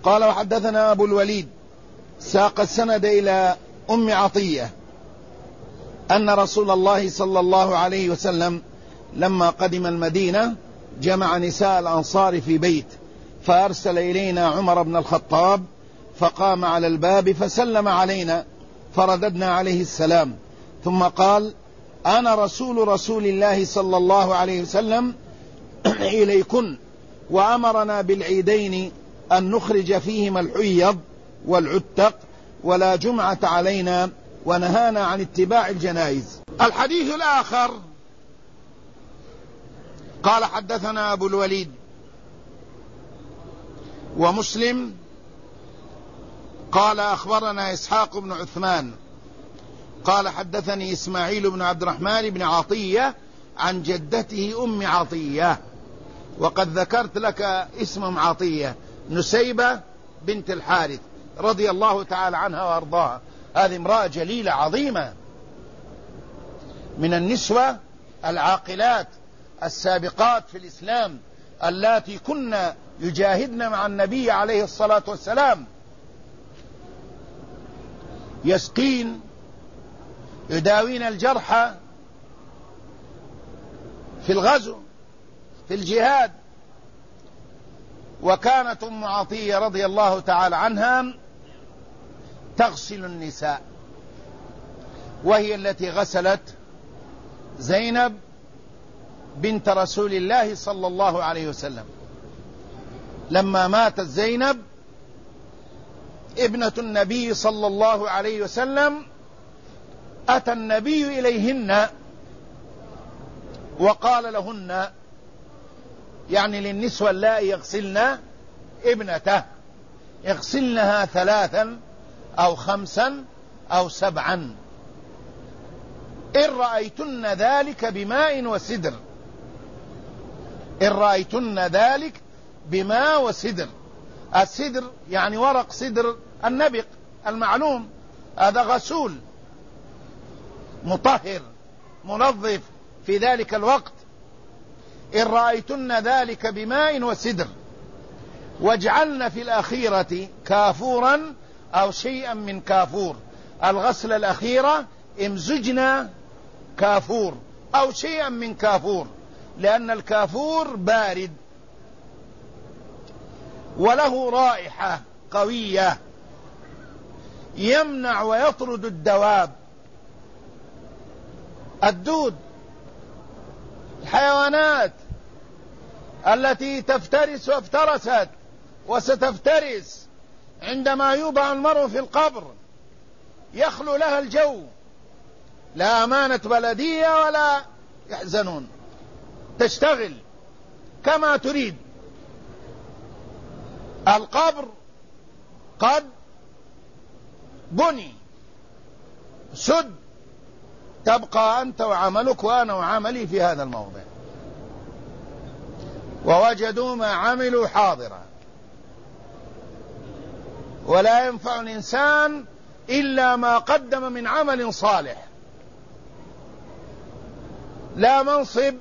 قال وحدثنا أبو الوليد ساق السند إلى أم عطية أن رسول الله صلى الله عليه وسلم لما قدم المدينة جمع نساء الأنصار في بيت، فأرسل إلينا عمر بن الخطاب فقام على الباب فسلم علينا فرددنا عليه السلام، ثم قال: أنا رسول الله صلى الله عليه وسلم إليكن، وأمرنا بالعيدين أن نخرج فيهما الحيض والعتق، ولا جمعة علينا، ونهانا عن اتباع الجنائز. الحديث الآخر قال حدثنا أبو الوليد ومسلم قال أخبرنا إسحاق بن عثمان قال حدثني إسماعيل بن عبد الرحمن بن عطية عن جدته أم عطية، وقد ذكرت لك اسم عطية، نسيبة بنت الحارث رضي الله تعالى عنها وأرضاها. هذه امرأة جليلة عظيمة من النسوة العاقلات السابقات في الإسلام اللاتي كن يجاهدن مع النبي عليه الصلاة والسلام، يسقين، يداوين الجرحى في الغزو في الجهاد. وكانت أم عطية رضي الله تعالى عنها تغسل النساء، وهي التي غسلت زينب بنت رسول الله صلى الله عليه وسلم. لما ماتت زينب ابنة النبي صلى الله عليه وسلم أتى النبي إليهن وقال لهن، يعني للنسوة اللائي يغسلن ابنته، يغسلنها 3 أو 5 أو 7 إن رأيتن ذلك بماء وسدر، إن رأيتن ذلك بماء وسدر. السدر يعني ورق سدر النبق المعلوم، هذا غسول مطهر منظف في ذلك الوقت. إن رأيتن ذلك بماء وسدر، واجعلن في الأخيرة كافورا أو شيئا من كافور. الغسلة الأخيرة امزجنا كافور أو شيئا من كافور، لأن الكافور بارد وله رائحة قوية يمنع ويطرد الدواب، الدود، الحيوانات التي تفترس وافترست وستفترس عندما يوضع المرء في القبر، يخلو لها الجو، لا أمانة بلدية ولا يحزنون، تشتغل كما تريد. القبر قد بني سد، تبقى أنت وعملك وأنا وعملي في هذا الموضع. ووجدوا ما عملوا حاضرا، ولا ينفع الإنسان إلا ما قدم من عمل صالح. لا منصب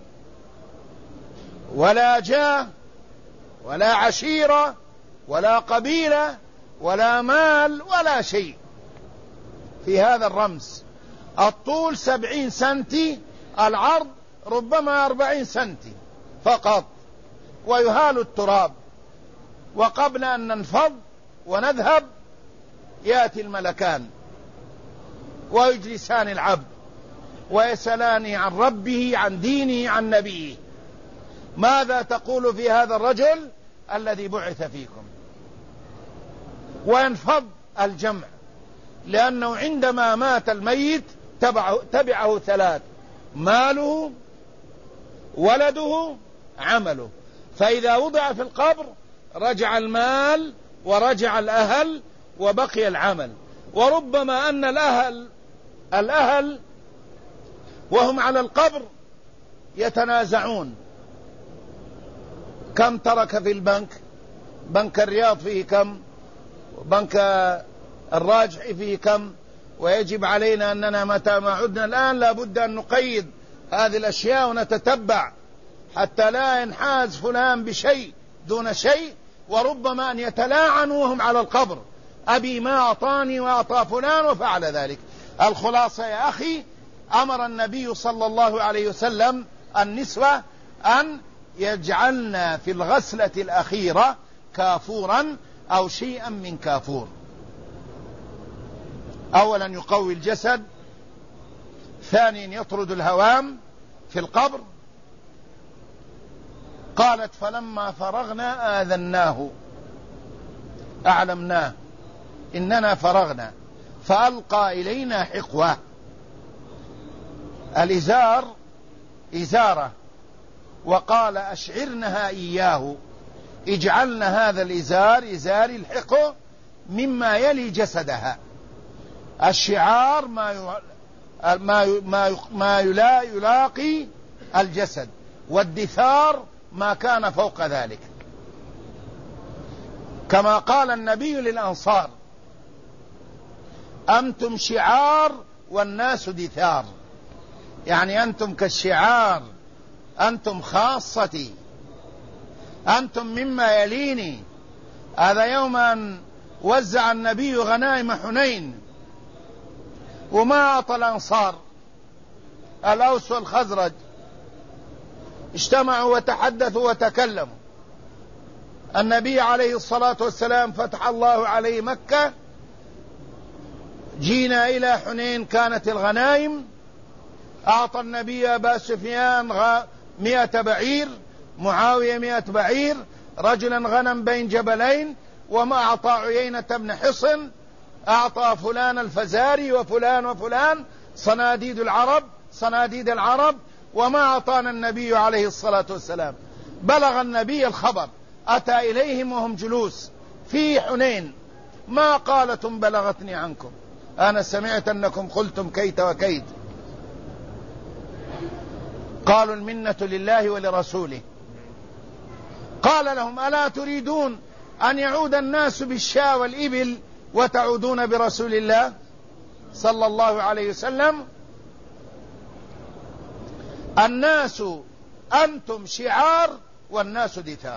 ولا جاه ولا عشيرة ولا قبيلة ولا مال ولا شيء في هذا الرمز. الطول 70 سنتي، العرض ربما 40 سنتي فقط، ويهال التراب. وقبل أن ننفض ونذهب يأتي الملكان ويجلسان العبد ويسألان عن ربه، عن دينه، عن نبيه: ماذا تقول في هذا الرجل الذي بعث فيكم؟ وينفض الجمع، لأنه عندما مات الميت تبعه 3: ماله، ولده، عمله. فإذا وضع في القبر رجع المال ورجع الأهل وبقي العمل. وربما أن الأهل وهم على القبر يتنازعون: كم ترك في البنك؟ بنك الرياض فيه كم؟ بنك الراجح فيه كم؟ ويجب علينا أننا متى ما عدنا الآن لابد أن نقيد هذه الأشياء ونتتبع حتى لا ينحاز فلان بشيء دون شيء وربما أن يتلاعنوا وهم على القبر: أبي ما أعطاني وأعطى فلان وفعل ذلك. الخلاصة يا أخي، أمر النبي صلى الله عليه وسلم النسوة أن يجعلن في الغسلة الأخيرة كافورا أو شيئا من كافور. أولا يقوي الجسد، ثانيا يطرد الهوام في القبر. قالت: فلما فرغنا آذناه، أعلمناه إننا فرغنا، فألقى إلينا حقوة. الإزار إزارة، وقال: أشعرنها إياه، اجعلنا هذا الإزار إزار الحق مما يلي جسدها. الشعار ما يلاقي الجسد، والدثار ما كان فوق ذلك، كما قال النبي للأنصار: أنتم شعار والناس دثار، يعني أنتم كالشعار، أنتم خاصتي، أنتم مما يليني. هذا يوم أن وزع النبي غنائم حنين وما أعطى الأنصار، الأوس والخزرج اجتمعوا وتحدثوا وتكلموا. النبي عليه الصلاة والسلام فتح الله عليه مكة، جينا إلى حنين، كانت الغنائم، أعطى النبي أبا سفيان 100 بعير، معاوية 100 بعير، رجلا غنم بين جبلين، وما أعطى عيينة بن حصن، أعطى فلان الفزاري وفلان وفلان، صناديد العرب، وما أعطانا النبي عليه الصلاة والسلام. بلغ النبي الخبر، أتى إليهم وهم جلوس في حنين: ما قالتم بلغتني عنكم، أنا سمعت أنكم قلتم كيت وكيت. قالوا: المنة لله ولرسوله. قال لهم: ألا تريدون أن يعود الناس بالشاة والإبل وتعودون برسول الله صلى الله عليه وسلم؟ الناس أنتم شعار والناس دثار،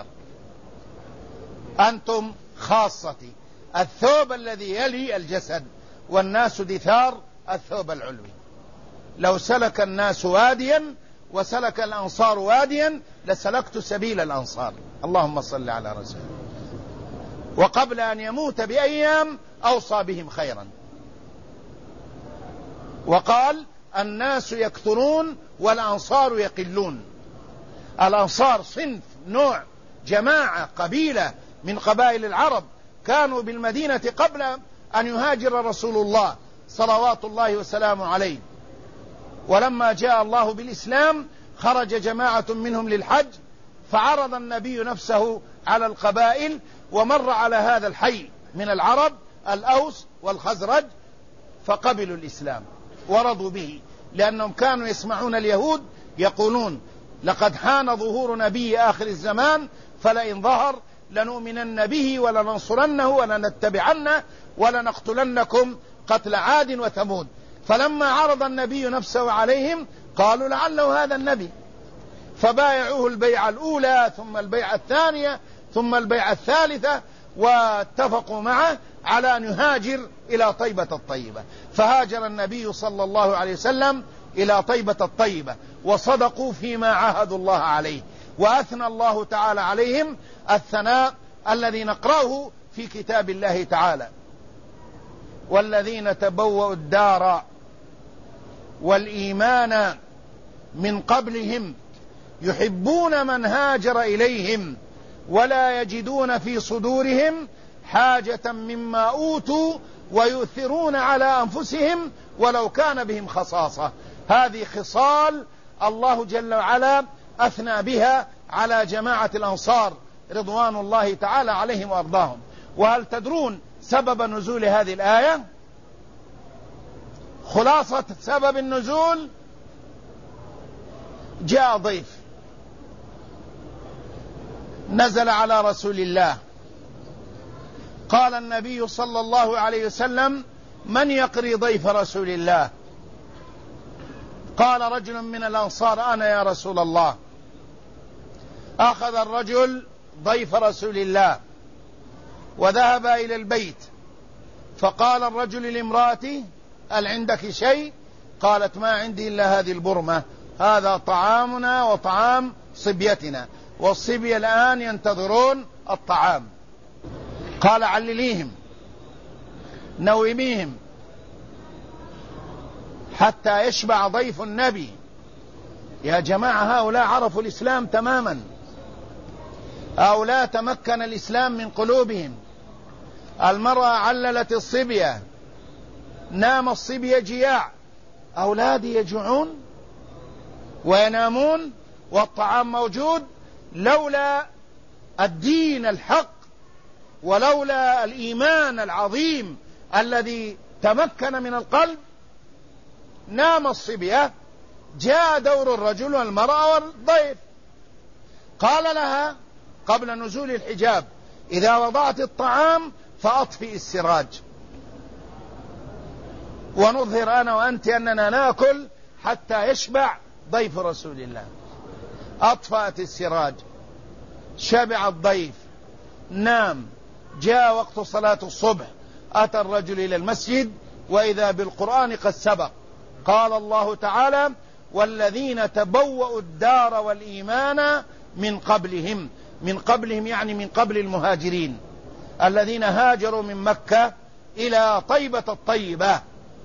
أنتم خاصتي، الثوب الذي يلي الجسد، والناس دثار الثوب العلوي. لو سلك الناس واديا وسلك الأنصار واديا لسلكت سبيل الأنصار. اللهم صل على رسول. وقبل أن يموت بأيام أوصى بهم خيرا، وقال: الناس يكثرون والأنصار يقلون. الأنصار صنف، نوع، جماعة، قبيلة من قبائل العرب، كانوا بالمدينة قبل أن يهاجر رسول الله صلوات الله وسلامه عليه، ولما جاء الله بالإسلام خرج جماعة منهم للحج، فعرض النبي نفسه على القبائل، ومر على هذا الحي من العرب، الأوس والخزرج، فقبلوا الإسلام ورضوا به، لأنهم كانوا يسمعون اليهود يقولون: لقد حان ظهور نبي آخر الزمان، فلئن ظهر لنؤمنن به ولننصرنه ولنتبعنه ولنقتلنكم قتل عاد وثمود. فلما عرض النبي نفسه عليهم قالوا: لعله هذا النبي، فبايعوه البيعة الأولى، ثم البيعة الثانية، ثم البيعة الثالثة، واتفقوا معه على أن يهاجر إلى طيبة الطيبة. فهاجر النبي صلى الله عليه وسلم إلى طيبة الطيبة، وصدقوا فيما عاهدوا الله عليه، وأثنى الله تعالى عليهم الثناء الذي نقرأه في كتاب الله تعالى: والذين تبوأوا الدار والإيمان من قبلهم يحبون من هاجر إليهم ولا يجدون في صدورهم حاجة مما أوتوا ويؤثرون على أنفسهم ولو كان بهم خصاصة. هذه خصال الله جل وعلا أثنى بها على جماعة الأنصار رضوان الله تعالى عليهم وأرضاهم. وهل تدرون سبب نزول هذه الآية؟ خلاصة سبب النزول: جاء ضيف نزل على رسول الله، قال النبي صلى الله عليه وسلم: من يقري ضيف رسول الله؟ قال رجل من الأنصار: أنا يا رسول الله. أخذ الرجل ضيف رسول الله وذهب إلى البيت، فقال الرجل لامرأته: هل عندك شيء؟ قالت: ما عندي إلا هذه البرمة، هذا طعامنا وطعام صبيتنا، والصبية الآن ينتظرون الطعام. قال: علليهم، نوميهم حتى يشبع ضيف النبي. يا جماعة، هؤلاء عرفوا الإسلام تماما، هؤلاء تمكن الإسلام من قلوبهم. المرأة عللت الصبية، نام الصبية جياع، أولادي يجوعون وينامون والطعام موجود. لولا الدين الحق ولولا الإيمان العظيم الذي تمكن من القلب نام الصبية، جاء دور الرجل والمرأة والضيف. قال لها قبل نزول الحجاب: إذا وضعت الطعام فأطفئ السراج، ونظهر أنا وأنت أننا نأكل حتى يشبع ضيف رسول الله. أطفأت السراج، شبع الضيف، نام. جاء وقت صلاة الصبح، أتى الرجل إلى المسجد وإذا بالقرآن قد سبق. قال الله تعالى: والذين تبوأوا الدار والإيمان من قبلهم. من قبلهم يعني من قبل المهاجرين الذين هاجروا من مكة إلى طيبة الطيبة.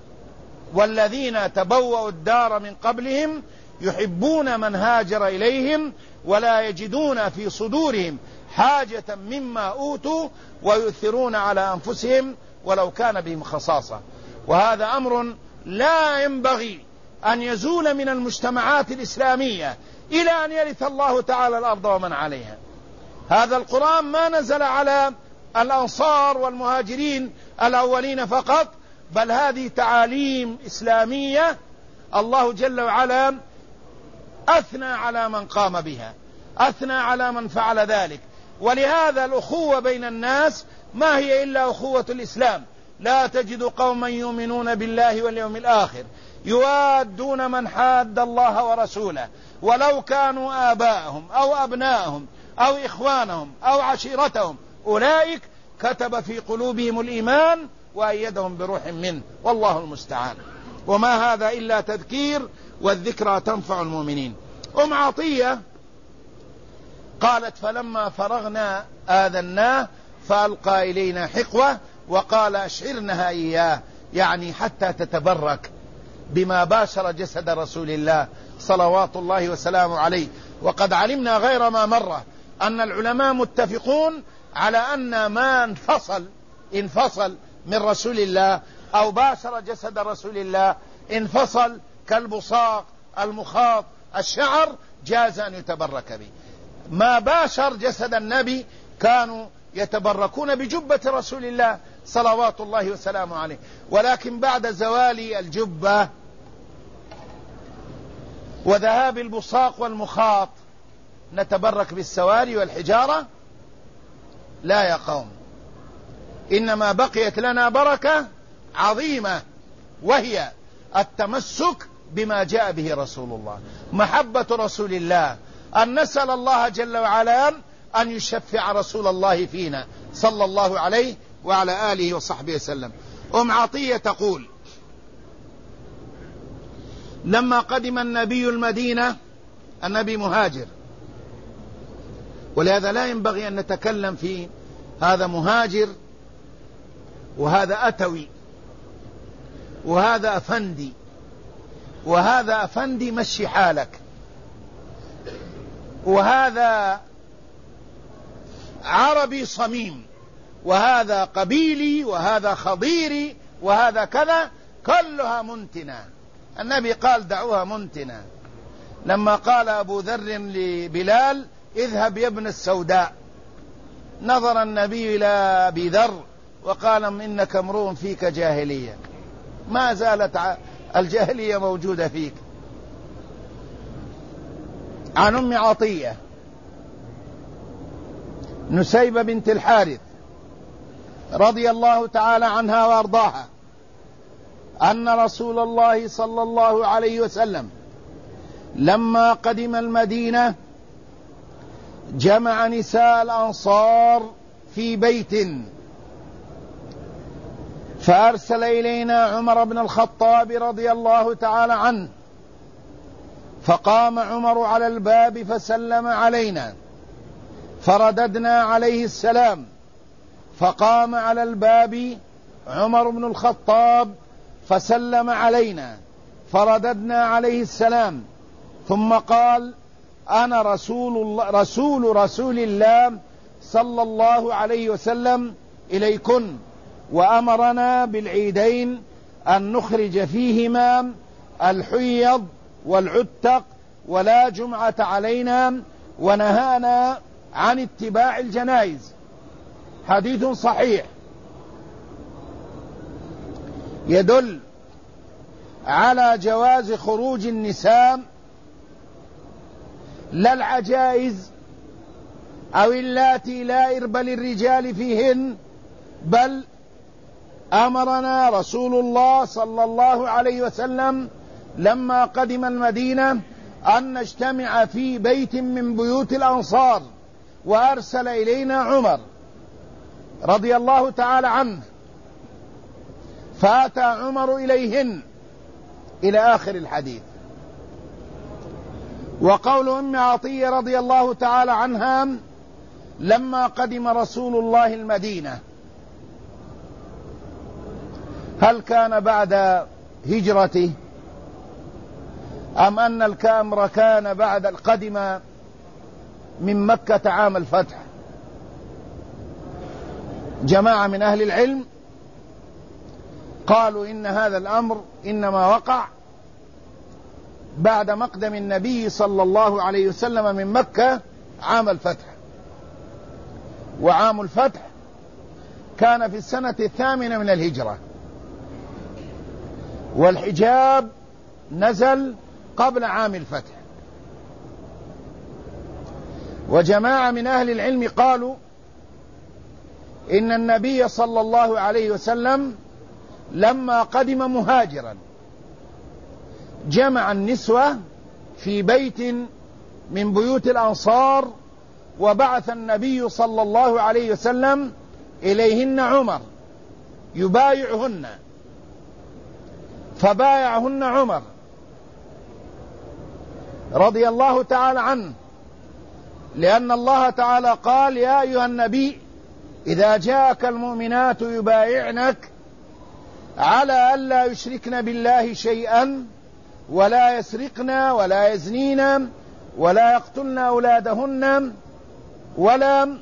والذين تبوأوا الدار من قبلهم يحبون من هاجر إليهم ولا يجدون في صدورهم حاجة مما أوتوا ويؤثرون على أنفسهم ولو كان بهم خصاصة. وهذا أمر لا ينبغي أن يزول من المجتمعات الإسلامية إلى أن يرث الله تعالى الأرض ومن عليها. هذا القرآن ما نزل على الأنصار والمهاجرين الأولين فقط، بل هذه تعاليم إسلامية الله جل وعلا أثنى على من قام بها، أثنى على من فعل ذلك. ولهذا الأخوة بين الناس ما هي إلا أخوة الإسلام. لا تجد قوما يؤمنون بالله واليوم الآخر يوادون من حاد الله ورسوله ولو كانوا آباءهم أو أبناءهم أو إخوانهم أو عشيرتهم، أولئك كتب في قلوبهم الإيمان وأيدهم بروح منه، والله المستعان. وما هذا إلا تذكير، والذكرى تنفع المؤمنين. أم عطية قالت: فلما فرغنا آذناه فألقى إلينا حقوة وقال: أشعرنها إياه، يعني حتى تتبرك بما باشر جسد رسول الله صلوات الله وسلامه عليه. وقد علمنا غير ما مرة أن العلماء متفقون على أن ما انفصل من رسول الله أو باشر جسد رسول الله انفصل كالبصاق، المخاط، الشعر، جاز أن يتبرك به. ما باشر جسد النبي كانوا يتبركون بجبة رسول الله صلوات الله وسلامه عليه. ولكن بعد زوال الجبة وذهاب البصاق والمخاط نتبرك بالسواري والحجارة؟ لا يا قوم، إنما بقيت لنا بركة عظيمة، وهي التمسك بما جاء به رسول الله، محبة رسول الله، أن نسأل الله جل وعلا أن يشفع رسول الله فينا صلى الله عليه وعلى آله وصحبه وسلم. أم عطية تقول: لما قدم النبي المدينة، النبي مهاجر، ولهذا لا ينبغي أن نتكلم في هذا مهاجر وهذا أتوي وهذا أفندي وهذا أفندي مشي حالك، وهذا عربي صميم وهذا قبيلي وهذا خضيري وهذا كذا، كلها منتنة. النبي قال: دعوها منتنة. لما قال أبو ذر لبلال: اذهب يا ابن السوداء، نظر النبي إلى أبي ذر وقال: إنك امرؤ فيك جاهلية، ما زالت الجاهلية موجودة فيك. عن أم عطية نسيبة بنت الحارث رضي الله تعالى عنها وأرضاها أن رسول الله صلى الله عليه وسلم لما قدم المدينة جمع نساء الأنصار في بيت فأرسل إلينا عمر بن الخطاب رضي الله تعالى عنه، فقام عمر على الباب فسلم علينا، فرددنا عليه السلام، فقام على الباب عمر بن الخطاب فسلم علينا، فرددنا عليه السلام، ثم قال: أنا رسول الله صلى الله عليه وسلم إليكن، وأمرنا بالعيدين أن نخرج فيهما الحيض والعتق، ولا جمعة علينا، ونهانا عن اتباع الجنائز. حديث صحيح يدل على جواز خروج النساء، لا العجائز أو اللاتي لا إرب للرجال فيهن، بل أمرنا رسول الله صلى الله عليه وسلم لما قدم المدينة أن نجتمع في بيت من بيوت الأنصار، وأرسل إلينا عمر رضي الله تعالى عنه، فأتى عمر إليهن إلى آخر الحديث. وقول أم عطية رضي الله تعالى عنها: لما قدم رسول الله المدينة، هل كان بعد هجرته أم أن الأمر كان بعد القدم من مكة عام الفتح؟ جماعة من أهل العلم قالوا إن هذا الأمر إنما وقع بعد مقدم النبي صلى الله عليه وسلم من مكة عام الفتح، وعام الفتح كان في السنة 8 من الهجرة، والحجاب نزل قبل عام الفتح. وجماعة من أهل العلم قالوا إن النبي صلى الله عليه وسلم لما قدم مهاجرا جمع النسوة في بيت من بيوت الأنصار، وبعث النبي صلى الله عليه وسلم إليهن عمر يبايعهن، فبايعهن عمر رضي الله تعالى عنه، لأن الله تعالى قال: يا أيها النبي إذا جاءك المؤمنات يبايعنك على ألا يشركن بالله شيئا، ولا يسرقن ولا يزنين ولا يقتلن أولادهن ولا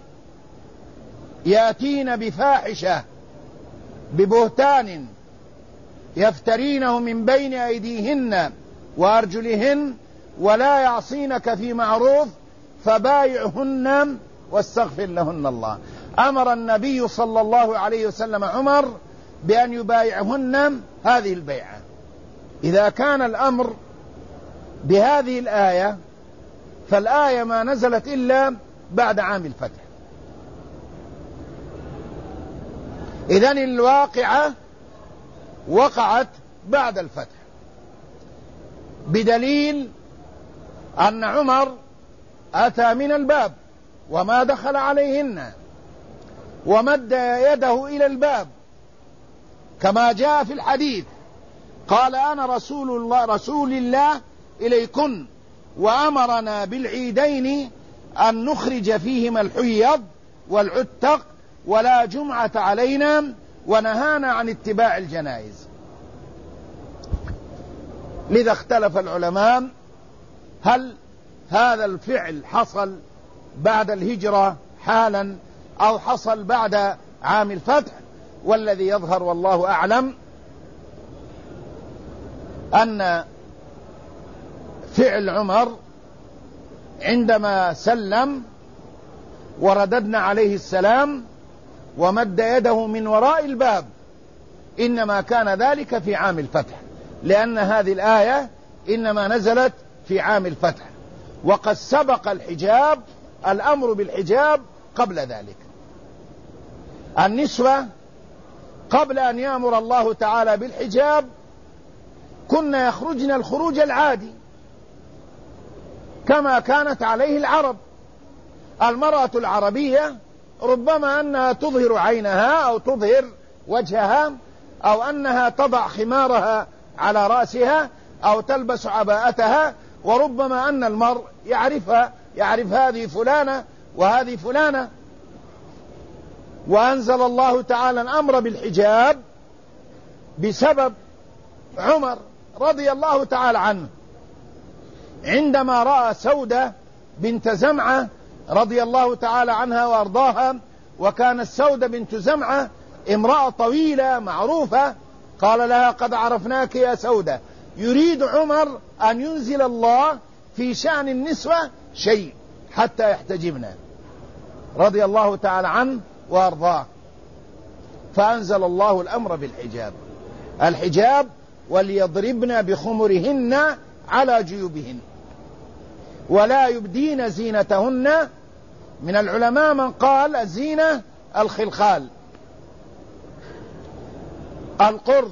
يأتين بفاحشة ببهتان يفترينه من بين أيديهن وأرجلهن ولا يعصينك في معروف فبايعهن واستغفر لهن الله. أمر النبي صلى الله عليه وسلم عمر بأن يبايعهن هذه البيعة. إذا كان الأمر بهذه الآية، فالآية ما نزلت إلا بعد عام الفتح، إذن الواقعة وقعت بعد الفتح، بدليل أن عمر أتى من الباب وما دخل عليهن، ومد يده إلى الباب كما جاء في الحديث، قال: أنا رسول الله إليكن، وأمرنا بالعيدين أن نخرج فيهما الحيض والعتق، ولا جمعة علينا، ونهانا عن اتباع الجنائز. لذا اختلف العلماء هل هذا الفعل حصل بعد الهجرة حالا أو حصل بعد عام الفتح. والذي يظهر والله أعلم أن فعل عمر عندما سلم ورددنا عليه السلام ومد يده من وراء الباب إنما كان ذلك في عام الفتح، لأن هذه الآية إنما نزلت في عام الفتح، وقد سبق الحجاب الأمر بالحجاب قبل ذلك. النسوة قبل أن يأمر الله تعالى بالحجاب كنا يخرجن الخروج العادي كما كانت عليه العرب. المرأة العربية ربما أنها تظهر عينها أو تظهر وجهها أو أنها تضع خمارها على رأسها أو تلبس عباءتها، وربما أن المرء يعرفها، يعرف هذه فلانة وهذه فلانة. وأنزل الله تعالى الأمر بالحجاب بسبب عمر رضي الله تعالى عنه، عندما رأى سودة بنت زمعة رضي الله تعالى عنها وأرضاها، وكانت سودة بنت زمعة امرأة طويلة معروفة، قال لها: قد عرفناك يا سودة. يريد عمر أن ينزل الله في شأن النسوة شيء حتى يحتجبن، رضي الله تعالى عنه وأرضاه، فأنزل الله الأمر بالحجاب. الحجاب: وليضربن بخمرهن على جيوبهن ولا يبدين زينتهن. من العلماء من قال الزينة الخلخال، القرد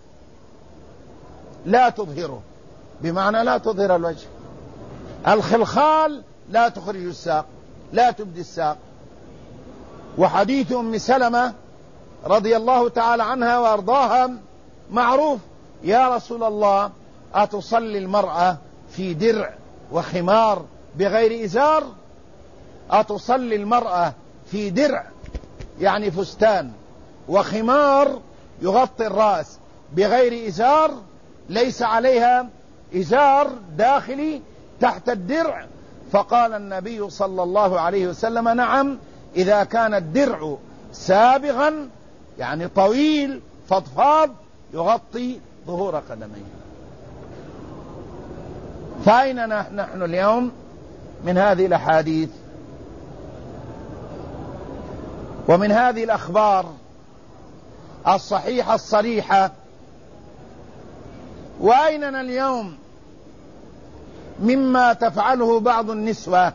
لا تظهره، بمعنى لا تظهر الوجه. الخلخال لا تخرج الساق، لا تبدي الساق. وحديث أم سلمة رضي الله تعالى عنها وأرضاها معروف: يا رسول الله، أتصلي المرأة في درع وخمار بغير إزار؟ أتصلي المرأة في درع يعني فستان وخمار يغطي الرأس بغير إزار، ليس عليها إزار داخلي تحت الدرع؟ فقال النبي صلى الله عليه وسلم: نعم، إذا كان الدرع سابغا يعني طويل فضفاض يغطي ظهور قدميه. فأين نحن اليوم من هذه الأحاديث ومن هذه الأخبار الصحيحة الصريحة؟ وأيننا اليوم مما تفعله بعض النسوة؟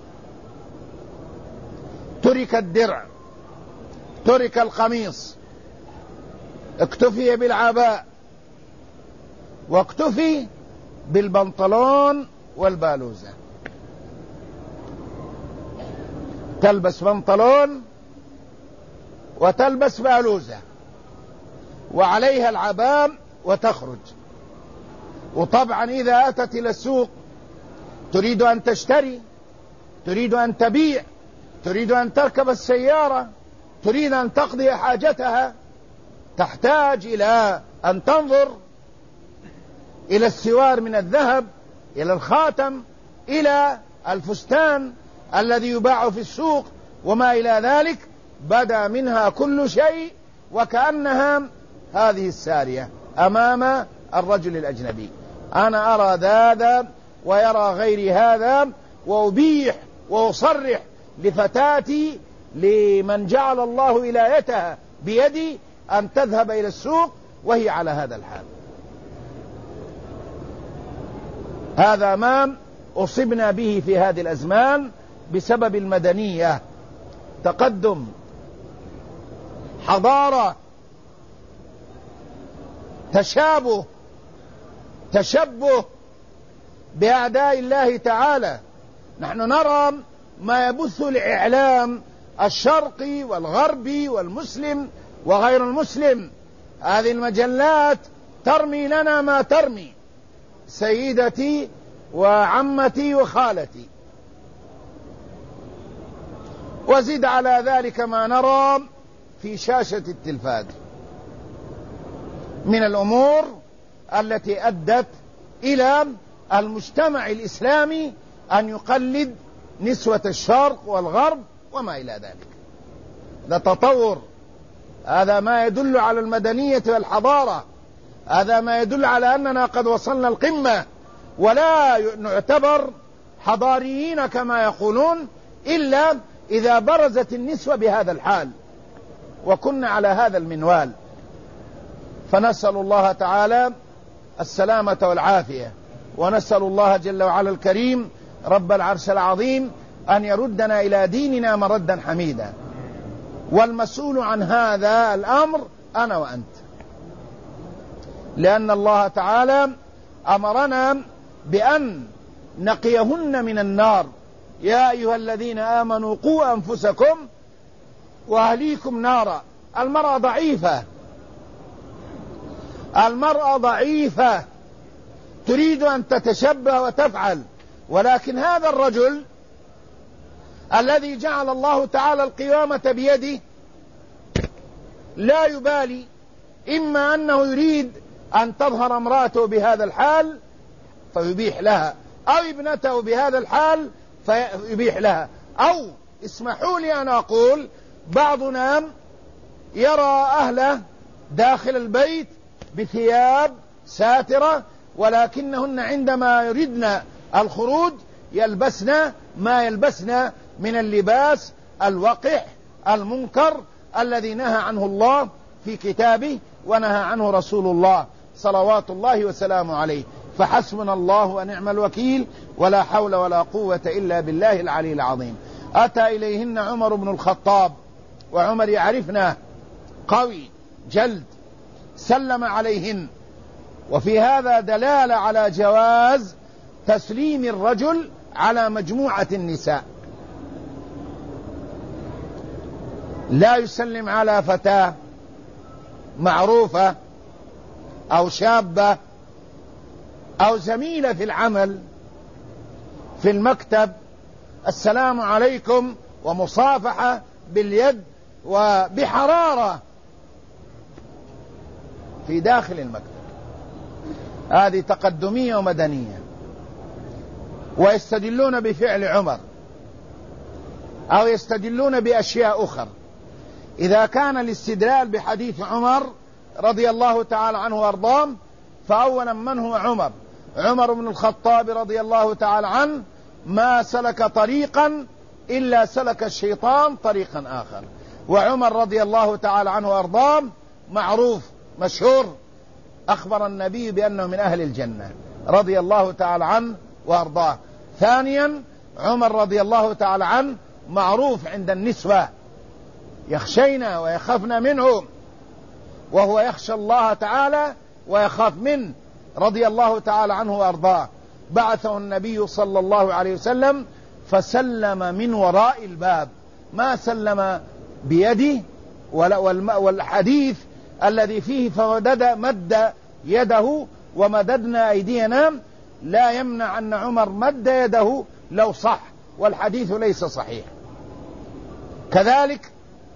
ترك الدرع، ترك القميص، اكتفي بالعباء، واكتفي بالبنطلون والبالوزة. تلبس بنطلون وتلبس بالوزة وعليها العباء وتخرج. وطبعا إذا أتت إلى السوق تريد أن تشتري، تريد أن تبيع، تريد أن تركب السيارة، تريد أن تقضي حاجتها، تحتاج إلى أن تنظر إلى السوار من الذهب، إلى الخاتم، إلى الفستان الذي يباع في السوق وما إلى ذلك. بدا منها كل شيء وكأنها هذه السارية أمام الرجل الأجنبي. أنا أرى هذا ويرى غيري هذا، وأبيح وأصرح لفتاتي لمن جعل الله ولايتها بيدي أن تذهب إلى السوق وهي على هذا الحال. هذا ما أصبنا به في هذه الأزمان بسبب المدنية، تقدم، حضارة، تشبه بأعداء الله تعالى. نحن نرى ما يبث الإعلام الشرقي والغربي والمسلم وغير المسلم. هذه المجلات ترمي لنا ما ترمي، سيدتي وعمتي وخالتي. وزد على ذلك ما نرى في شاشة التلفاز من الأمور التي أدت إلى المجتمع الإسلامي أن يقلد نسوة الشرق والغرب وما إلى ذلك. ده تطور، هذا ما يدل على المدنية والحضارة، هذا ما يدل على أننا قد وصلنا القمة، ولا نعتبر حضاريين كما يقولون إلا إذا برزت النسوة بهذا الحال وكنا على هذا المنوال. فنسأل الله تعالى السلامة والعافية، ونسأل الله جل وعلا الكريم رب العرش العظيم أن يردنا إلى ديننا مردا حميدا. والمسؤول عن هذا الأمر أنا وأنت، لأن الله تعالى أمرنا بأن نقيهن من النار. يا أيها الذين آمنوا قوا أنفسكم وأهليكم نارا. المرأة ضعيفة، المرأة ضعيفة تريد أن تتشبه وتفعل، ولكن هذا الرجل الذي جعل الله تعالى القوامة بيده لا يبالي، إما أنه يريد أن تظهر امرأته بهذا الحال فيبيح لها، أو ابنته بهذا الحال فيبيح لها، أو اسمحوا لي أن أقول بعضنا يرى أهله داخل البيت بثياب ساترة، ولكنهن عندما يردن الخروج يلبسن ما يلبسن من اللباس الوقح المنكر الذي نهى عنه الله في كتابه ونهى عنه رسول الله صلوات الله وسلامه عليه. فحسبنا الله ونعم الوكيل، ولا حول ولا قوة إلا بالله العلي العظيم. أتى إليهن عمر بن الخطاب، وعمر يعرفنا قوي جلد، سلم عليهن، وفي هذا دلالة على جواز تسليم الرجل على مجموعة النساء، لا يسلم على فتاة معروفة أو شابة أو زميلة في العمل في المكتب، السلام عليكم ومصافحة باليد وبحرارة في داخل المكتب، هذه تقدمية ومدنية. ويستدلون بفعل عمر أو يستدلون بأشياء أخرى. إذا كان الاستدلال بحديث عمر رضي الله تعالى عنه وارضاه، فأولا من هو عمر؟ عمر بن الخطاب رضي الله تعالى عنه ما سلك طريقا إلا سلك الشيطان طريقا آخر. وعمر رضي الله تعالى عنه وارضاه معروف مشهور، أخبر النبي بأنه من أهل الجنة رضي الله تعالى عنه وارضاه. ثانيا عمر رضي الله تعالى عنه معروف عند النسوة، يخشين ويخافن منه، وهو يخشى الله تعالى ويخاف منه رضي الله تعالى عنه وارضاه. بعثه النبي صلى الله عليه وسلم فسلم من وراء الباب، ما سلم بيده. والحديث الذي فيه مد يده ومددنا أيدينا لا يمنع أن عمر مد يده لو صح، والحديث ليس صحيح. كذلك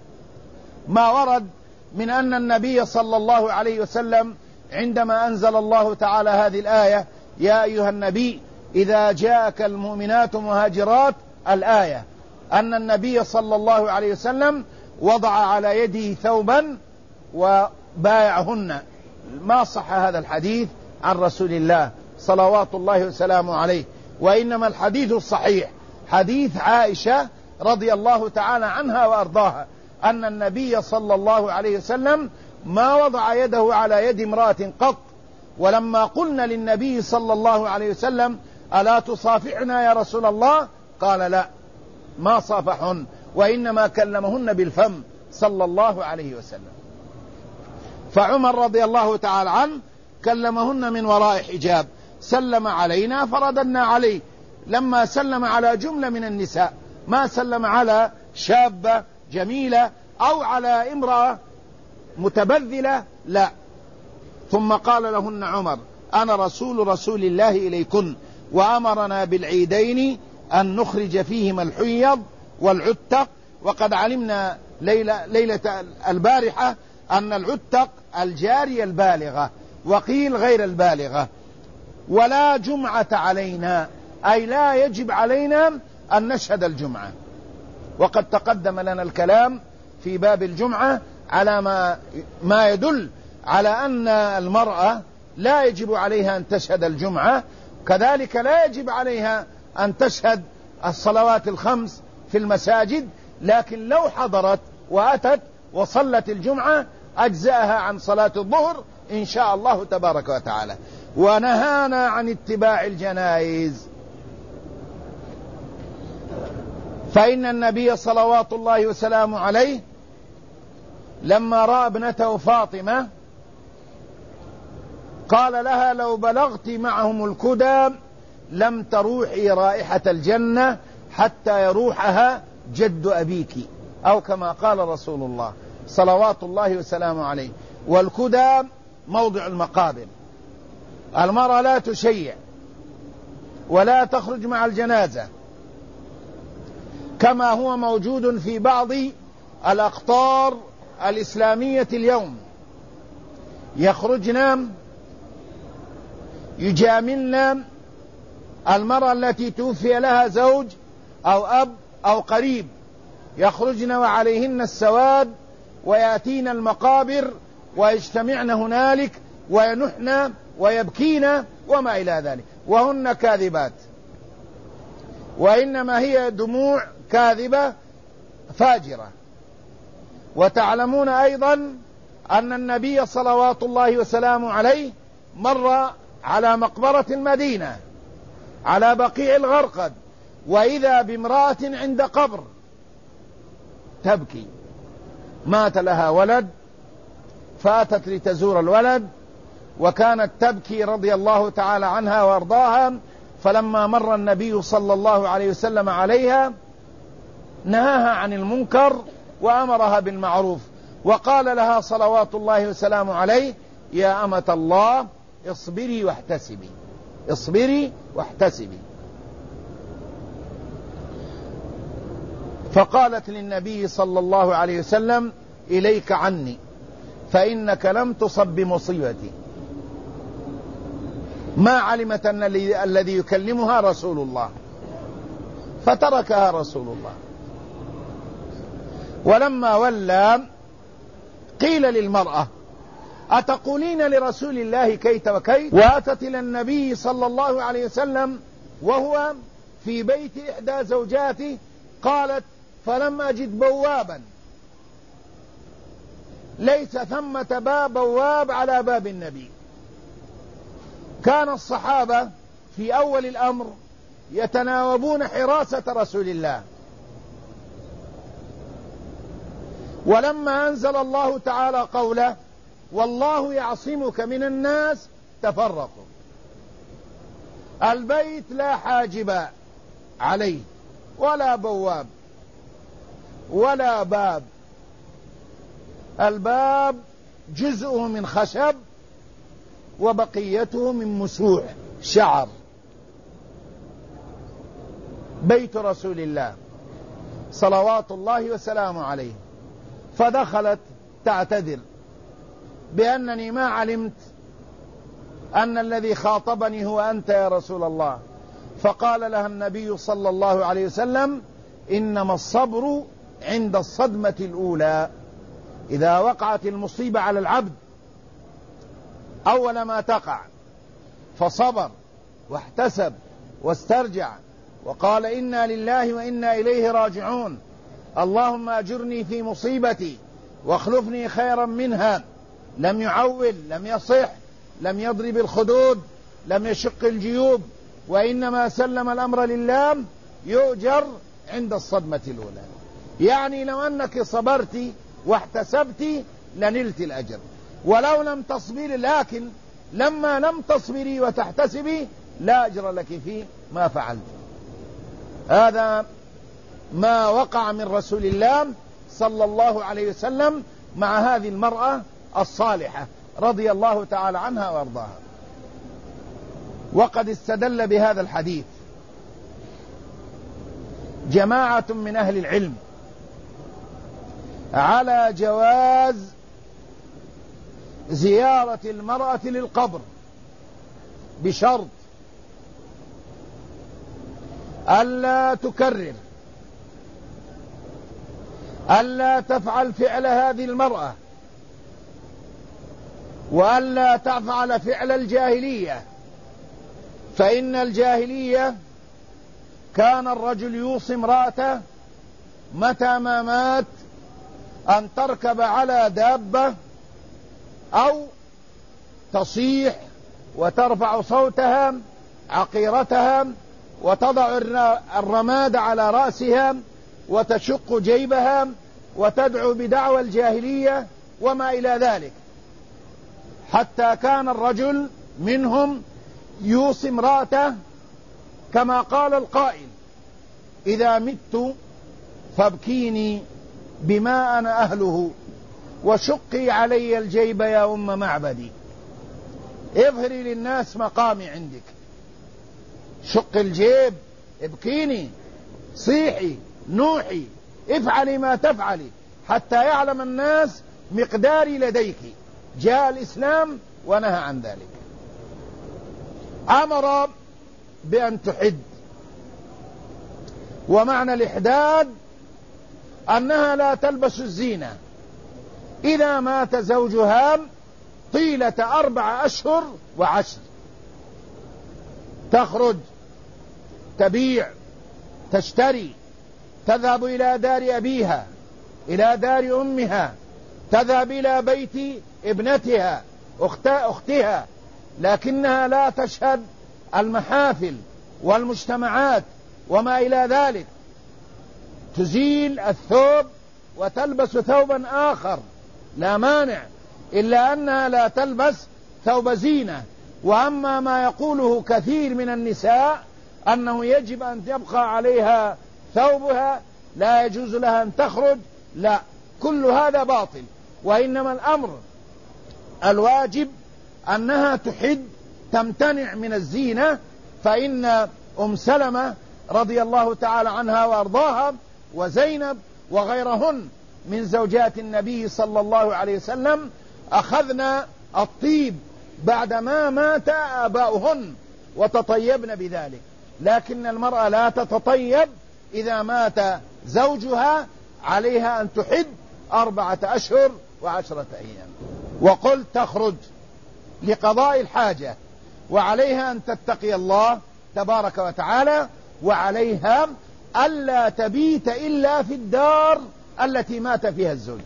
ما ورد من أن النبي صلى الله عليه وسلم عندما أنزل الله تعالى هذه الآية يا أيها النبي إذا جاءك المؤمنات مهاجرات، الآية، أن النبي صلى الله عليه وسلم وضع على يده ثوبا وبايعهن. ما صح هذا الحديث عن رسول الله صلوات الله وسلامه عليه، وإنما الحديث الصحيح حديث عائشة رضي الله تعالى عنها وأرضاها أن النبي صلى الله عليه وسلم ما وضع يده على يد امرأة قط. ولما قلنا للنبي صلى الله عليه وسلم ألا تصافحنا يا رسول الله؟ قال لا، ما صافحهن، وإنما كلمهن بالفم صلى الله عليه وسلم. فعمر رضي الله تعالى عنه كلمهن من وراء حجاب، سلم علينا فرددنا عليه. لما سلم على جملة من النساء، ما سلم على شابة جميلة أو على امرأة متبذلة، لا. ثم قال لهن عمر أنا رسول الله إليكن، وأمرنا بالعيدين أن نخرج فيهما الحيض والعتق. وقد علمنا ليلة البارحة أن العتق الجارية البالغة، وقيل غير البالغة. ولا جمعة علينا، أي لا يجب علينا أن نشهد الجمعة. وقد تقدم لنا الكلام في باب الجمعة على ما يدل على أن المرأة لا يجب عليها أن تشهد الجمعة، كذلك لا يجب عليها أن تشهد الصلوات الخمس في المساجد، لكن لو حضرت وأتت وصلت الجمعة أجزاها عن صلاة الظهر إن شاء الله تبارك وتعالى. ونهانا عن اتباع الجنائز، فإن النبي صلوات الله وسلامه عليه لما رأى ابنته فاطمة قال لها لو بلغت معهم الكدى لم تروحي رائحة الجنة حتى يروحها جد أبيك، أو كما قال رسول الله صلوات الله وسلامه عليه. والكدى موضع المقابر. المرأة لا تشيع ولا تخرج مع الجنازة كما هو موجود في بعض الأقطار الإسلامية اليوم، يخرجن يجاملن المرأة التي توفي لها زوج أو أب أو قريب، يخرجن وعليهن السواد ويأتين المقابر ويجتمعن هنالك وينحن ويبكين وما إلى ذلك، وهن كاذبات، وإنما هي دموع كاذبة فاجرة. وتعلمون أيضا أن النبي صلوات الله وسلامه عليه مر على مقبرة المدينة على بقيع الغرقد، وإذا بامرأة عند قبر تبكي، مات لها ولد فأتت لتزور الولد وكانت تبكي رضي الله تعالى عنها وارضاها، فلما مر النبي صلى الله عليه وسلم عليها نهاها عن المنكر وأمرها بالمعروف، وقال لها صلوات الله وسلامه عليه: يا أمة الله اصبري واحتسبي، اصبري واحتسبي. فقالت للنبي صلى الله عليه وسلم: إليك عني فإنك لم تصب بمصيبتي. ما علمت أن الذي يكلمها رسول الله، فتركها رسول الله. ولما ولى قيل للمرأة: أتقولين لرسول الله كيت وكيت؟ وأتت إلى النبي صلى الله عليه وسلم وهو في بيت إحدى زوجاته، قالت: فلم أجد بوابا، ليس ثمة بواب على باب النبي. كان الصحابة في أول الأمر يتناوبون حراسة رسول الله، ولما أنزل الله تعالى قوله: والله يعصمك من الناس، تفرقوا. البيت لا حاجب عليه ولا بواب ولا باب، الباب جزءه من خشب وبقيته من مسوح شعر. بيت رسول الله صلوات الله وسلامه عليه. فدخلت تعتذر بأنني ما علمت أن الذي خاطبني هو أنت يا رسول الله. فقال لها النبي صلى الله عليه وسلم: إنما الصبر عند الصدمة الأولى. إذا وقعت المصيبة على العبد أول ما تقع فصبر واحتسب واسترجع وقال: إنا لله وإنا إليه راجعون، اللهم أجرني في مصيبتي واخلفني خيرا منها، لم يعول، لم يصح، لم يضرب الخدود، لم يشق الجيوب، وإنما سلم الأمر لله، يؤجر عند الصدمة الأولى. يعني لو أنك صبرت واحتسبت لنلت الأجر، ولو لم تصبري، لكن لما لم تصبري وتحتسبي لا أجر لك في ما فعلت. هذا ما وقع من رسول الله صلى الله عليه وسلم مع هذه المرأة الصالحة رضي الله تعالى عنها وارضاها. وقد استدل بهذا الحديث جماعة من أهل العلم على جواز زيارة المرأة للقبر، بشرط ألا تكرر، ألا تفعل فعل هذه المرأة، وألا تفعل فعل الجاهلية. فإن الجاهلية كان الرجل يوصي امرأته متى ما مات أن تركب على دابة أو تصيح وترفع صوتها عقيرتها وتضع الرماد على رأسها وتشق جيبها وتدعو بدعوى الجاهلية وما إلى ذلك، حتى كان الرجل منهم يوصي امرأته كما قال القائل: إذا مت فابكيني بما أنا أهله وشقي علي الجيب يا أم معبدي. اظهري للناس مقامي عندك، شق الجيب، ابكيني، صيحي، نوحي، افعلي ما تفعلي حتى يعلم الناس مقداري لديك. جاء الإسلام ونهى عن ذلك. أمر بأن تحد، ومعنى الإحداد أنها لا تلبس الزينة إذا مات زوجها طيلة 4 أشهر و10، تخرج، تبيع، تشتري، تذهب إلى دار أبيها، إلى دار أمها، تذهب إلى بيت ابنتها أختها، لكنها لا تشهد المحافل والمجتمعات وما إلى ذلك. تزيل الثوب وتلبس ثوبا آخر لا مانع، إلا أنها لا تلبس ثوب زينة. وأما ما يقوله كثير من النساء أنه يجب أن يبقى عليها ثوبها، لا يجوز لها أن تخرج، لا، كل هذا باطل. وإنما الأمر الواجب أنها تحد، تمتنع من الزينة. فإن سلمة رضي الله تعالى عنها وأرضاها وزينب وغيرهن من زوجات النبي صلى الله عليه وسلم أخذنا الطيب بعدما مات آباؤهن وتطيبن بذلك، لكن المرأة لا تتطيب إذا مات زوجها، عليها أن تحد 4 أشهر و10 أيام. وقل تخرج لقضاء الحاجة، وعليها أن تتقي الله تبارك وتعالى، وعليها ألا تبيت إلا في الدار التي مات فيها الزوج.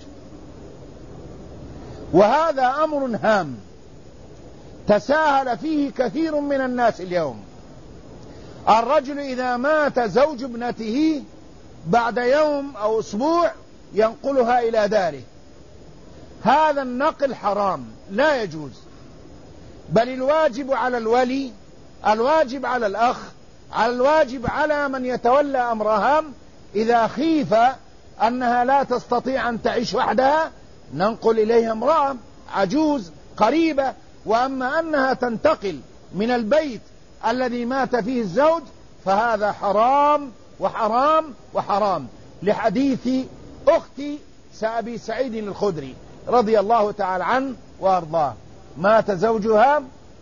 وهذا أمر هام تساهل فيه كثير من الناس اليوم. الرجل إذا مات زوج ابنته بعد يوم أو أسبوع ينقلها إلى داره. هذا النقل حرام، لا يجوز، بل الواجب على الولي، الواجب على الأخ، الواجب على من يتولى أمرها، إذا خيف أنها لا تستطيع أن تعيش وحدها ننقل إليها امرأة عجوز قريبة. وأما أنها تنتقل من البيت الذي مات فيه الزوج فهذا حرام وحرام وحرام، لحديث أختي أبي سعيد الخدري رضي الله تعالى عنه وأرضاه. مات زوجها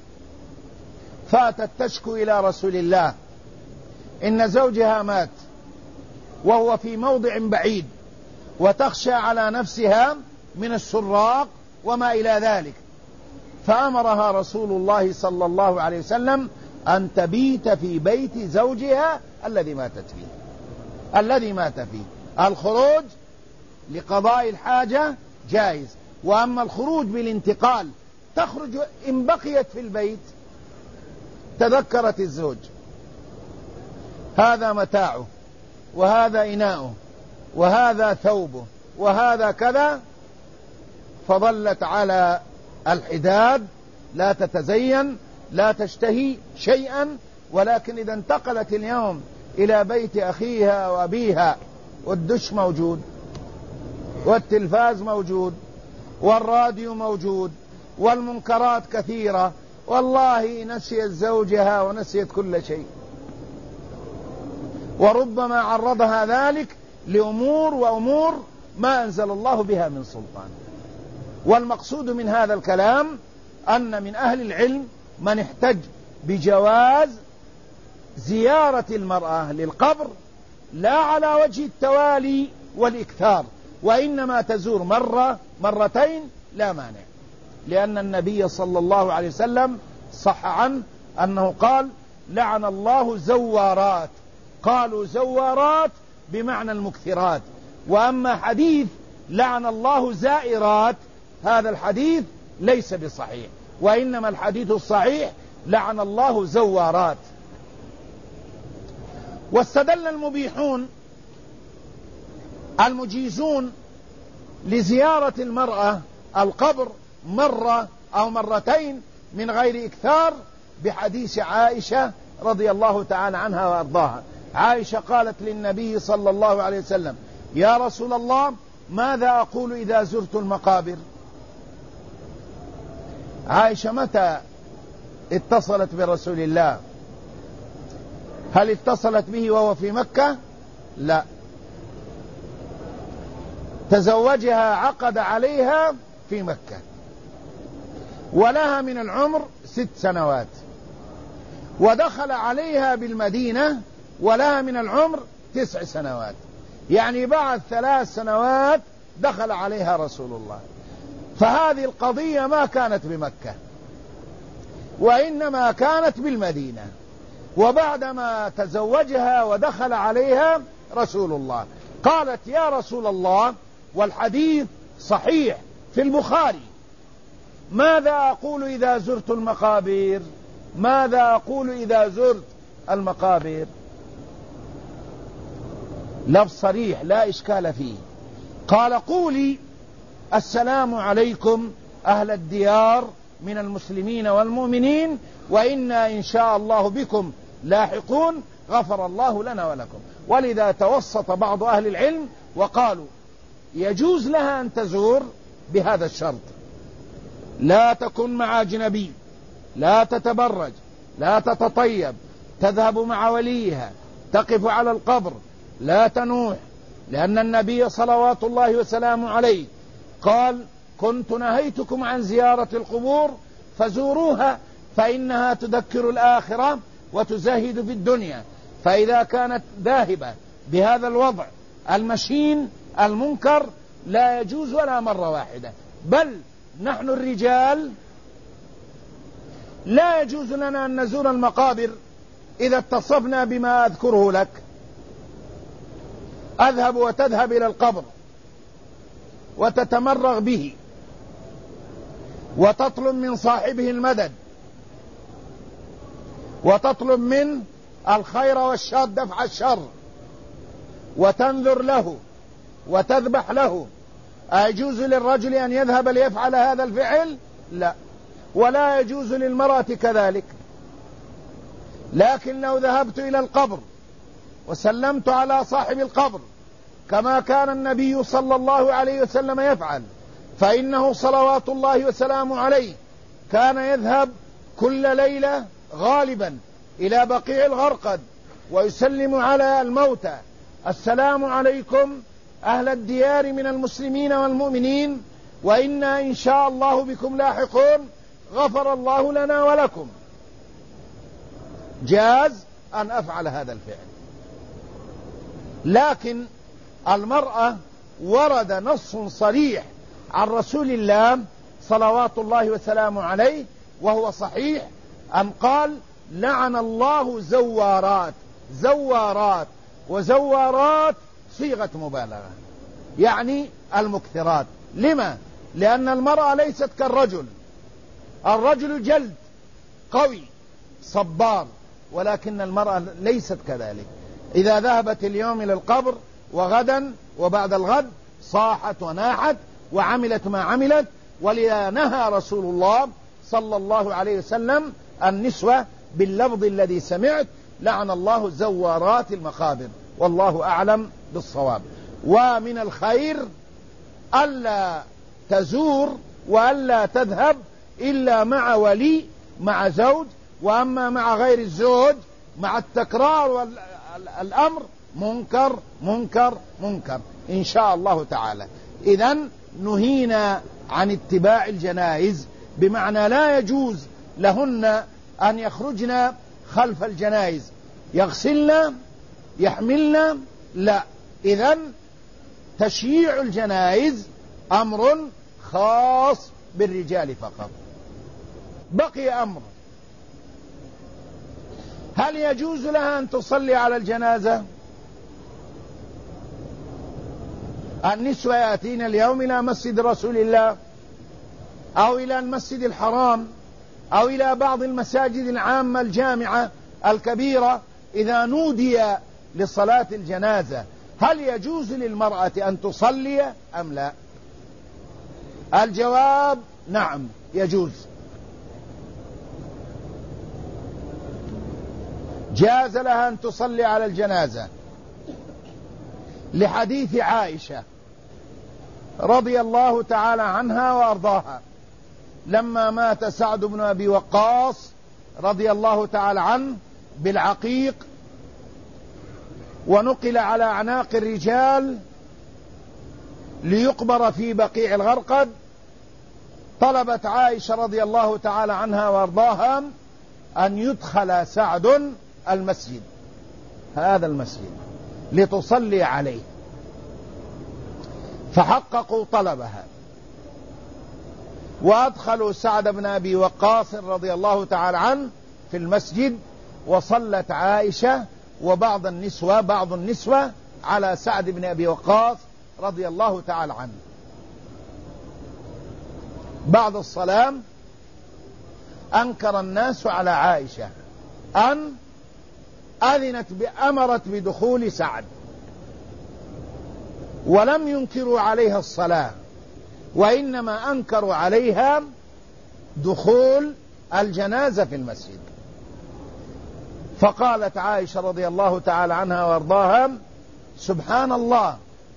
فاتت تشكو إلى رسول الله إن زوجها مات وهو في موضع بعيد، وتخشى على نفسها من السراق وما إلى ذلك، فأمرها رسول الله صلى الله عليه وسلم أن تبيت في بيت زوجها الذي ماتت فيه. الخروج لقضاء الحاجة جائز، وأما الخروج بالانتقال تخرج إن بقيت في البيت تذكرت الزوج، هذا متاعه وهذا إناؤه وهذا ثوبه وهذا كذا، فظلت على الحداد، لا تتزين، لا تشتهي شيئا. ولكن إذا انتقلت اليوم إلى بيت أخيها وأبيها والدش موجود والتلفاز موجود والراديو موجود والمنكرات كثيرة، والله نسيت زوجها ونسيت كل شيء، وربما عرضها ذلك لأمور ما أنزل الله بها من سلطان. والمقصود من هذا الكلام أن من أهل العلم من احتج بجواز زيارة المرأة للقبر لا على وجه التوالي والإكثار، وإنما تزور مرة مرتين لا مانع، لأن النبي صلى الله عليه وسلم صح عنه أنه قال لعن الله زوارات، قالوا زوارات بمعنى المكثرات. وأما حديث لعن الله زائرات هذا الحديث ليس بصحيح، وإنما الحديث الصحيح لعن الله زوارات. واستدل المبيحون المجيزون لزيارة المرأة القبر مرة أو مرتين من غير إكثار بحديث عائشة رضي الله تعالى عنها وأرضاها. عائشة قالت للنبي صلى الله عليه وسلم يا رسول الله ماذا أقول إذا زرت المقابر؟ عائشة متى اتصلت برسول الله. هل اتصلت به وهو في مكة؟ لا، تزوجها، عقد عليها في مكة، ولها من العمر 6 سنوات، ودخل عليها بالمدينة ولها من العمر 9 سنوات، يعني بعد 3 سنوات دخل عليها رسول الله. فهذه القضية ما كانت بمكة، وإنما كانت بالمدينة، وبعدما تزوجها ودخل عليها رسول الله قالت: يا رسول الله، والحديث صحيح في البخاري: ماذا أقول إذا زرت المقابر؟ ماذا أقول إذا زرت المقابر؟ لفظ صريح لا إشكال فيه. قال: قولي: السلام عليكم أهل الديار من المسلمين والمؤمنين، وإنا إن شاء الله بكم لاحقون، غفر الله لنا ولكم. ولذا توسط بعض أهل العلم وقالوا: يجوز لها أن تزور بهذا الشرط: لا تكن مع أجنبي، لا تتبرج، لا تتطيب، تذهب مع وليها، تقف على القبر، لا تنوح، لأن النبي صلوات الله وسلامه عليه قال: كنت نهيتكم عن زيارة القبور فزوروها فإنها تذكر الآخرة وتزهد في الدنيا. فإذا كانت ذاهبة بهذا الوضع المشين المنكر لا يجوز ولا مرة واحدة. بل نحن الرجال لا يجوز لنا أن نزور المقابر إذا اتصفنا بما أذكره لك. أذهب وتذهب إلى القبر وتتمرغ به وتطلب من صاحبه المدد وتطلب منه الخير والشر، دفع الشر، وتنذر له وتذبح له. أيجوز للرجل أن يذهب ليفعل هذا الفعل؟ لا، ولا يجوز للمرأة كذلك. لكن لو ذهبت إلى القبر وسلمت على صاحب القبر كما كان النبي صلى الله عليه وسلم يفعل، فإنه صلوات الله وسلامه عليه كان يذهب كل ليلة غالبا إلى بقيع الغرقد ويسلم على الموتى: السلام عليكم أهل الديار من المسلمين والمؤمنين، وإنا إن شاء الله بكم لاحقون، غفر الله لنا ولكم. جاز أن أفعل هذا الفعل. لكن المرأة ورد نص صريح عن رسول الله صلوات الله وسلامه عليه وهو صحيح أن قال: لعن الله زوارات. زوارات وزوارات صيغة مبالغة، يعني المكثرات. لما؟ لأن المرأة ليست كالرجل. الرجل جلد قوي صبار، ولكن المرأة ليست كذلك. إذا ذهبت اليوم إلى القبر وغدا وبعد الغد صاحت وناحت وعملت ما عملت. ولذا نهى رسول الله صلى الله عليه وسلم النسوة باللفظ الذي سمعت: لعن الله زوارات المقابر. والله أعلم بالصواب. ومن الخير ألا تزور وألا تذهب إلا مع ولي، مع زوج. وأما مع غير الزوج مع التكرار والأمر منكر منكر منكر إن شاء الله تعالى. إذن نهينا عن اتباع الجنائز، بمعنى لا يجوز لهن أن يخرجن خلف الجنائز يغسلن يحملن، لا. إذن تشييع الجنائز أمر خاص بالرجال فقط. بقي أمر: هل يجوز لها أن تصلي على الجنازة؟ النسوة يأتين اليوم إلى مسجد رسول الله أو إلى المسجد الحرام أو إلى بعض المساجد العامة الجامعة الكبيرة، إذا نودي لصلاة الجنازة هل يجوز للمرأة أن تصلي أم لا؟ الجواب: نعم يجوز. جاز لها أن تصلي على الجنازة لحديث عائشة رضي الله تعالى عنها وأرضاها لما مات سعد بن أبي وقاص رضي الله تعالى عنه بالعقيق ونقل على أعناق الرجال ليقبر في بقيع الغرقد، طلبت عائشة رضي الله تعالى عنها وارضاها أن يدخل سعد المسجد، هذا المسجد، لتصلي عليه، فحققوا طلبها وأدخلوا سعد بن أبي وقاص رضي الله تعالى عنه في المسجد، وصلت عائشة وبعض النسوة على سعد بن أبي وقاص رضي الله تعالى عنه. بعد الصلاة أنكر الناس على عائشة أن أمرت بدخول سعد، ولم ينكروا عليها الصلاة، وإنما أنكروا عليها دخول الجنازة في المسجد. فقالت عائشة رضي الله تعالى عنها وارضاها: سبحان الله،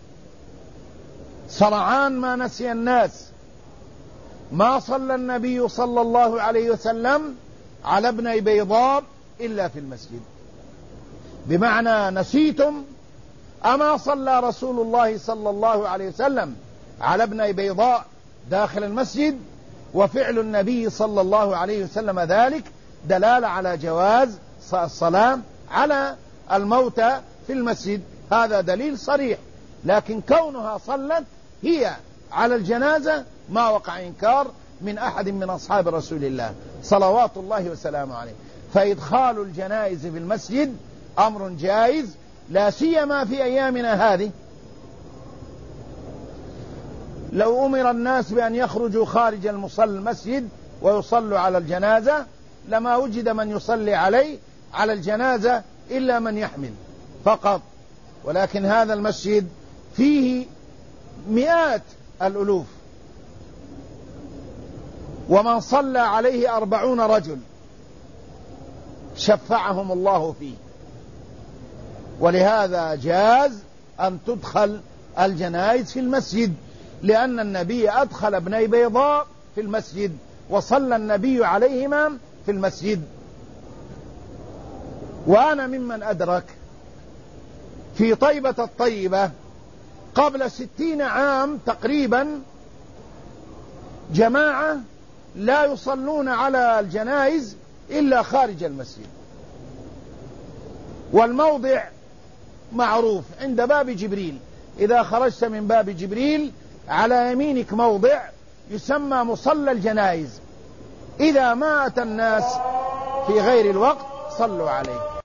سرعان ما نسي الناس، ما صلى النبي صلى الله عليه وسلم على ابني بيضاء إلا في المسجد. بمعنى نسيتم أما صلى رسول الله صلى الله عليه وسلم على ابني بيضاء داخل المسجد، وفعل النبي صلى الله عليه وسلم ذلك دلالة على جواز الصلاة على الموتى في المسجد، هذا دليل صريح. لكن كونها صلت هي على الجنازة ما وقع إنكار من أحد من أصحاب رسول الله صلوات الله وسلامه عليه. فإدخال الجنائز في المسجد أمر جائز، لا سيما في أيامنا هذه. لو أمر الناس بأن يخرجوا خارج المسجد ويصلوا على الجنازة لما وجد من يصلي على الجنازة إلا من يحمل فقط، ولكن هذا المسجد فيه مئات الألوف، ومن صلى عليه 40 رجل شفعهم الله فيه، ولهذا جاز أن تدخل الجنائز في المسجد، لأن النبي أدخل ابني بيضاء في المسجد وصلى النبي عليهما في المسجد. وأنا ممن أدرك في طيبة الطيبة قبل 60 عام تقريبا جماعة لا يصلون على الجنائز إلا خارج المسجد، والموضع معروف عند باب جبريل. إذا خرجت من باب جبريل على يمينك موضع يسمى مصلى الجنائز، إذا مات الناس في غير الوقت صلوا عليه.